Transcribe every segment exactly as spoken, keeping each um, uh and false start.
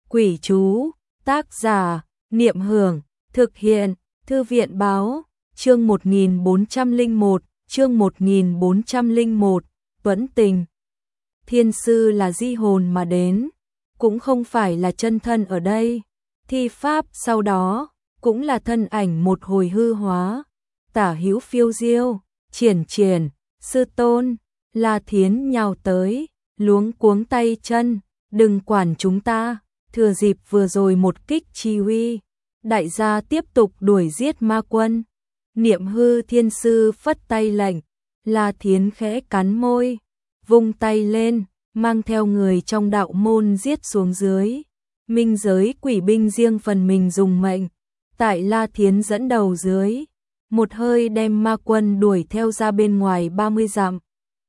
Quỷ chú, tác giả, Niệm Hưởng, thực hiện, Thư viện báo, chương một nghìn bốn trăm lẻ một, chương một nghìn bốn trăm lẻ một, Tuẫn Tình. Thiên sư là di hồn mà đến, cũng không phải là chân thân ở đây. Thi pháp sau đó, cũng là thân ảnh một hồi hư hóa. Tả hữu phiêu diêu, triển triển, sư tôn, La Thiến nhào tới, luống cuống tay chân, đừng quản chúng ta, thừa dịp vừa rồi một kích chi uy, đại gia tiếp tục đuổi giết ma quân. Niệm hư thiên sư phất tay lệnh, La Thiến khẽ cắn môi, vung tay lên, mang theo người trong đạo môn giết xuống dưới. Minh giới quỷ binh riêng phần mình dùng mệnh, tại La Thiến dẫn đầu dưới, một hơi đem ma quân đuổi theo ra bên ngoài ba mươi dặm.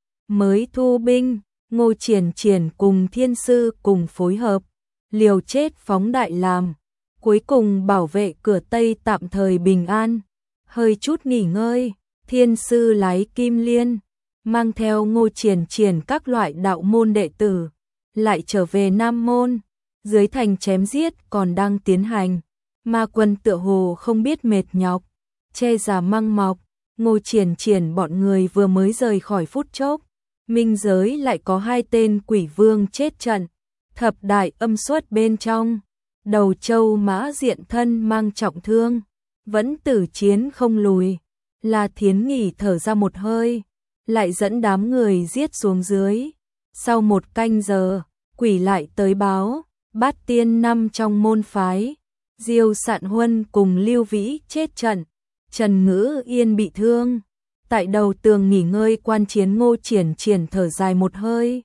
Mới thu binh, Ngô Triển Triển cùng thiên sư cùng phối hợp, liều chết phóng đại làm, cuối cùng bảo vệ cửa Tây tạm thời bình an. Hơi chút nghỉ ngơi, thiên sư lái kim liên, mang theo Ngô Triển Triển các loại đạo môn đệ tử, lại trở về Nam Môn. Dưới thành chém giết còn đang tiến hành, ma quân tựa hồ không biết mệt nhọc, che giả măng mọc. Ngô Triển Triển bọn người vừa mới rời khỏi phút chốc, minh giới lại có hai tên quỷ vương chết trận. Thập đại âm xuất bên trong, Đầu Châu Mã Diện thân mang trọng thương, vẫn tử chiến không lùi. La Thiến nghỉ thở ra một hơi, lại dẫn đám người giết xuống dưới. Sau một canh giờ, quỷ lại tới báo, Bát tiên năm trong môn phái, Diêu Sạn Huân cùng Lưu Vĩ chết trận, Trần Ngữ Yên bị thương. Tại đầu tường nghỉ ngơi quan chiến Ngô Triển Triển thở dài một hơi,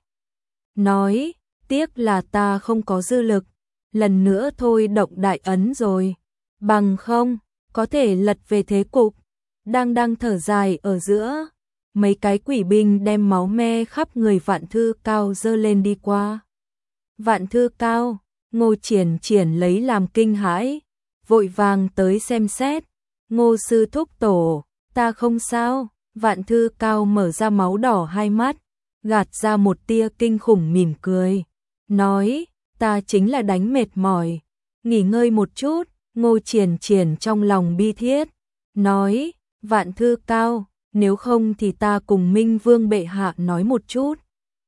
nói, tiếc là ta không có dư lực, lần nữa thôi động đại ấn rồi, bằng không, có thể lật về thế cục. Đang đang thở dài ở giữa, mấy cái quỷ binh đem máu me khắp người Vạn Thư Cao dơ lên đi qua. Vạn Thư Cao, Ngô Triển Triển lấy làm kinh hãi, vội vàng tới xem xét. Ngô sư thúc tổ, ta không sao. Vạn Thư Cao mở ra máu đỏ hai mắt, gạt ra một tia kinh khủng mỉm cười, nói, ta chính là đánh mệt mỏi, nghỉ ngơi một chút. Ngô Triển Triển trong lòng bi thiết, nói, Vạn Thư Cao, nếu không thì ta cùng Minh Vương bệ hạ nói một chút,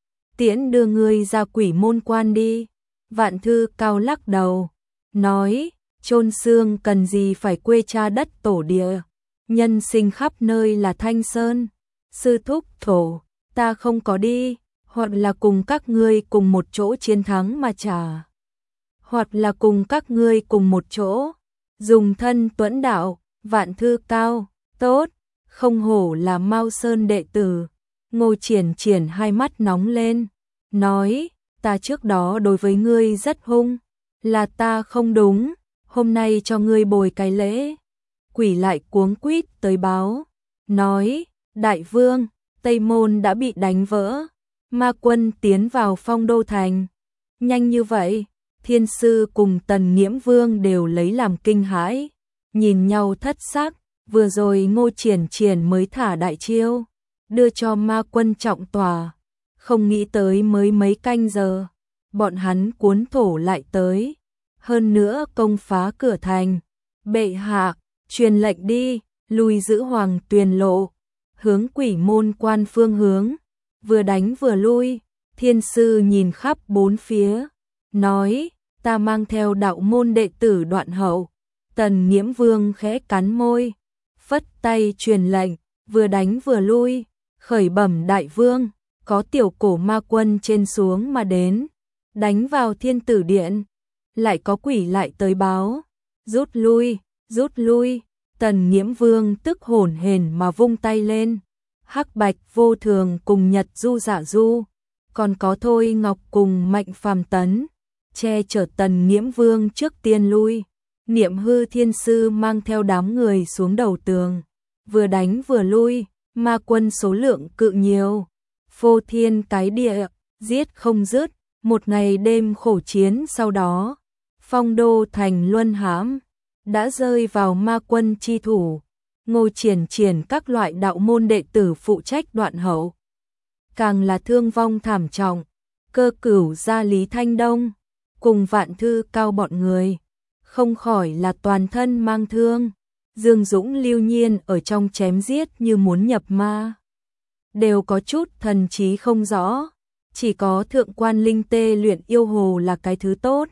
tiễn đưa ngươi ra quỷ môn quan đi. Vạn Thư Cao lắc đầu, nói, chôn xương cần gì phải quê cha đất tổ địa, nhân sinh khắp nơi là thanh sơn. Sư thúc thổ, ta không có đi, hoặc là cùng các ngươi cùng một chỗ chiến thắng mà trả, hoặc là cùng các ngươi cùng một chỗ dùng thân tuẫn đạo. Vạn Thư Cao, tốt, không hổ là Mao Sơn đệ tử. Ngô Triển Triển hai mắt nóng lên, nói, ta trước đó đối với ngươi rất hung, là ta không đúng, hôm nay cho ngươi bồi cái lễ. Quỷ lại cuống quýt tới báo, nói, đại vương, Tây Môn đã bị đánh vỡ, ma quân tiến vào Phong Đô Thành. Nhanh như vậy? Thiên sư cùng Tần Nghiễm Vương đều lấy làm kinh hãi, nhìn nhau thất sắc. Vừa rồi Ngô Triển Triển mới thả đại chiêu, đưa cho ma quân trọng tòa, không nghĩ tới mới mấy canh giờ, bọn hắn cuốn thổ lại tới, hơn nữa công phá cửa thành. Bệ hạ, truyền lệnh đi, lùi giữ Hoàng Tuyền lộ, hướng quỷ môn quan phương hướng, vừa đánh vừa lui. Thiên sư nhìn khắp bốn phía, nói, ta mang theo đạo môn đệ tử đoạn hậu. Tần Nghiễm Vương khẽ cắn môi, phất tay truyền lệnh, vừa đánh vừa lui. Khởi bẩm đại vương, có tiểu cổ ma quân trên xuống mà đến, đánh vào Thiên Tử Điện. Lại có quỷ lại tới báo, rút lui, rút lui. Tần Nghiễm Vương tức hổn hển mà vung tay lên, Hắc Bạch Vô Thường cùng Nhật Du Dạ Du, còn có Thôi Ngọc cùng Mạnh Phàm Tấn, che chở Tần Nghiễm Vương trước tiên lui. Niệm hư thiên sư mang theo đám người xuống đầu tường, vừa đánh vừa lui. Ma quân số lượng cự nhiều, phô thiên cái địa, giết không dứt. Một ngày đêm khổ chiến sau đó, Phong Đô Thành luân hãm, đã rơi vào ma quân chi thủ. Ngô Triển Triển các loại đạo môn đệ tử phụ trách đoạn hậu, càng là thương vong thảm trọng. Cơ Cửu gia Lý Thanh Đông, cùng Vạn Thư Cao bọn người, không khỏi là toàn thân mang thương. Dương Dũng Lưu Nhiên ở trong chém giết như muốn nhập ma, đều có chút thần trí không rõ, chỉ có thượng quan linh tê luyện yêu hồ là cái thứ tốt,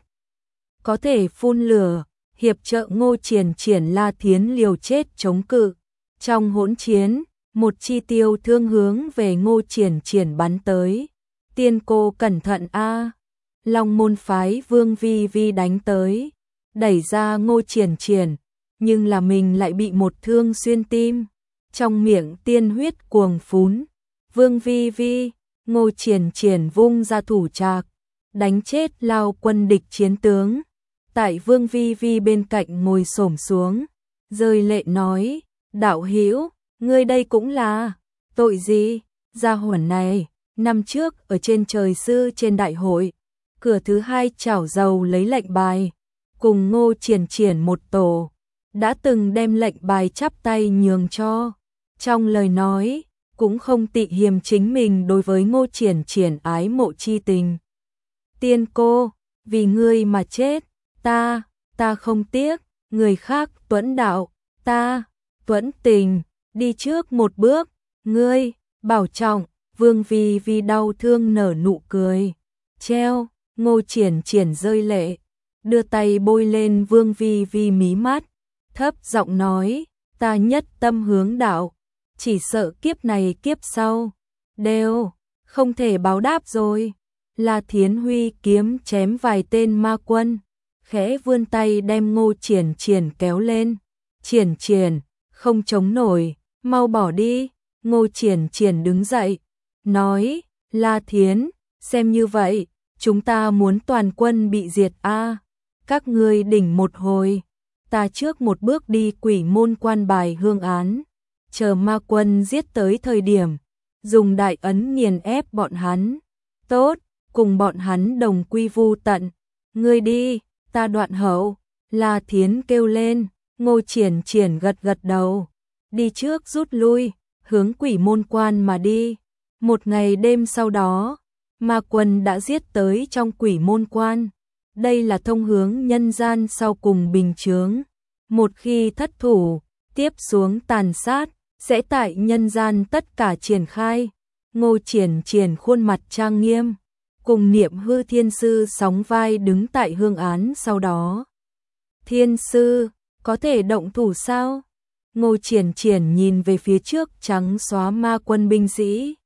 có thể phun lửa, hiệp trợ Ngô Triển Triển La Thiến liều chết chống cự. Trong hỗn chiến, một chi tiêu thương hướng về Ngô Triển Triển bắn tới. Tiên cô cẩn thận a. Long môn phái Vương Vi Vi đánh tới, đẩy ra Ngô Triển Triển, nhưng là mình lại bị một thương xuyên tim, trong miệng tiên huyết cuồng phún. Vương Vi Vi, Ngô Triển Triển vung ra thủ trạc, đánh chết lao quân địch chiến tướng. Tại Vương Vi Vi bên cạnh ngồi xổm xuống, rơi lệ nói, đạo hữu, ngươi đây cũng là, tội gì, gia hỏa này, năm trước ở trên trời sư trên đại hội, cửa thứ hai chảo dầu lấy lệnh bài, cùng Ngô Triển Triển một tổ, đã từng đem lệnh bài chắp tay nhường cho, trong lời nói, cũng không tị hiềm chính mình đối với Ngô Triển Triển ái mộ chi tình. Tiên cô, vì ngươi mà chết, ta, ta không tiếc, người khác tuẫn đạo, ta, tuẫn tình, đi trước một bước, ngươi, bảo trọng. Vương Vi Vi đau thương nở nụ cười, treo, Ngô Triển Triển rơi lệ, đưa tay bôi lên Vương Vi Vi mí mắt, thấp giọng nói, ta nhất tâm hướng đạo, chỉ sợ kiếp này kiếp sau, đều, không thể báo đáp rồi. La Thiến Huy kiếm chém vài tên ma quân, khẽ vươn tay đem Ngô Triển Triển kéo lên, Triển Triển, không chống nổi, mau bỏ đi. Ngô Triển Triển đứng dậy, nói, La Thiến, xem như vậy, chúng ta muốn toàn quân bị diệt a. Các ngươi đỉnh một hồi, ta trước một bước đi quỷ môn quan bài hương án, chờ ma quân giết tới thời điểm, dùng đại ấn nghiền ép bọn hắn. Tốt, cùng bọn hắn đồng quy vu tận. Ngươi đi, ta đoạn hậu. La Thiến kêu lên, Ngô Triển Triển gật gật đầu, đi trước rút lui, hướng quỷ môn quan mà đi. Một ngày đêm sau đó, ma quân đã giết tới trong quỷ môn quan. Đây là thông hướng nhân gian sau cùng bình chướng. Một khi thất thủ, tiếp xuống tàn sát, sẽ tại nhân gian tất cả triển khai. Ngô Triển Triển khuôn mặt trang nghiêm, cùng Niệm Hư Thiên Sư sóng vai đứng tại hương án sau đó. Thiên Sư, có thể động thủ sao? Ngô Triển Triển nhìn về phía trước trắng xóa ma quân binh sĩ,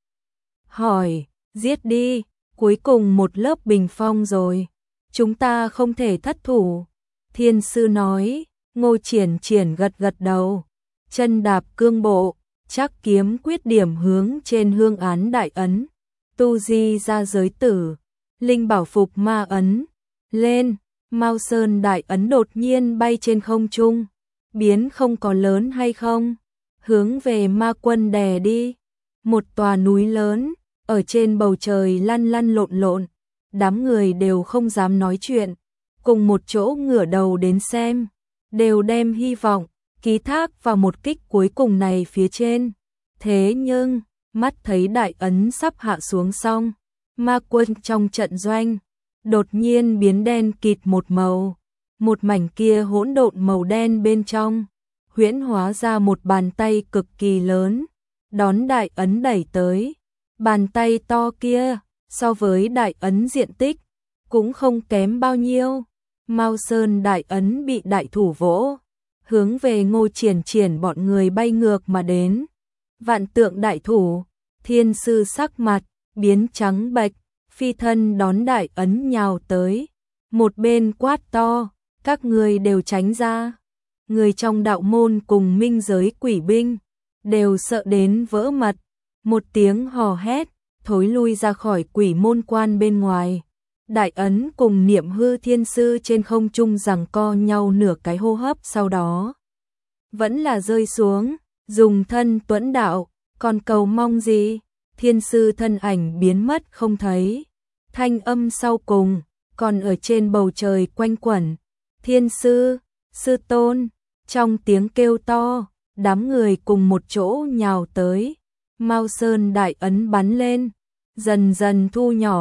hỏi, giết đi, cuối cùng một lớp bình phong rồi, chúng ta không thể thất thủ. Thiên Sư nói. Ngô Triển Triển gật gật đầu, chân đạp cương bộ, chắc kiếm quyết điểm hướng trên hương án đại ấn, tu di ra giới tử, linh bảo phục ma ấn, lên, Mao Sơn đại ấn đột nhiên bay trên không trung, biến không có lớn hay không, hướng về ma quân đè đi. Một tòa núi lớn, ở trên bầu trời lăn lăn lộn lộn, đám người đều không dám nói chuyện, cùng một chỗ ngửa đầu đến xem, đều đem hy vọng ký thác vào một kích cuối cùng này phía trên. Thế nhưng, mắt thấy đại ấn sắp hạ xuống xong, ma quân trong trận doanh đột nhiên biến đen kịt một màu, một mảnh kia hỗn độn màu đen bên trong huyễn hóa ra một bàn tay cực kỳ lớn, đón đại ấn đẩy tới. Bàn tay to kia, so với đại ấn diện tích, cũng không kém bao nhiêu. Mao Sơn đại ấn bị đại thủ vỗ, hướng về Ngô Triển Triển bọn người bay ngược mà đến. Vạn tượng đại thủ, Thiên Sư sắc mặt biến trắng bệch, phi thân đón đại ấn nhào tới. Một bên quát to, các người đều tránh ra. Người trong đạo môn cùng minh giới quỷ binh đều sợ đến vỡ mật, một tiếng hò hét, thối lui ra khỏi quỷ môn quan bên ngoài. Đại ấn cùng Niệm Hư Thiên Sư trên không trung giằng co nhau nửa cái hô hấp, sau đó vẫn là rơi xuống. Dùng thân tuẫn đạo, còn cầu mong gì? Thiên Sư thân ảnh biến mất không thấy, thanh âm sau cùng còn ở trên bầu trời quanh quẩn. Thiên Sư, sư tôn. Trong tiếng kêu to, đám người cùng một chỗ nhào tới. Mao Sơn đại ấn bắn lên, dần dần thu nhỏ,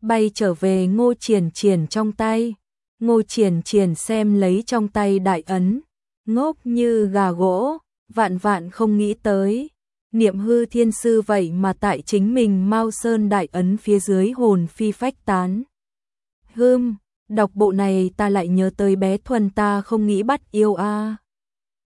bay trở về Ngô Triển Triển trong tay. Ngô Triển Triển xem lấy trong tay đại ấn, ngốc như gà gỗ, vạn vạn không nghĩ tới. Niệm hư thiên sư vậy mà tại chính mình Mao Sơn đại ấn phía dưới hồn phi phách tán. Hừm, đọc bộ này ta lại nhớ tới bé Thuần ta không nghĩ bắt yêu a.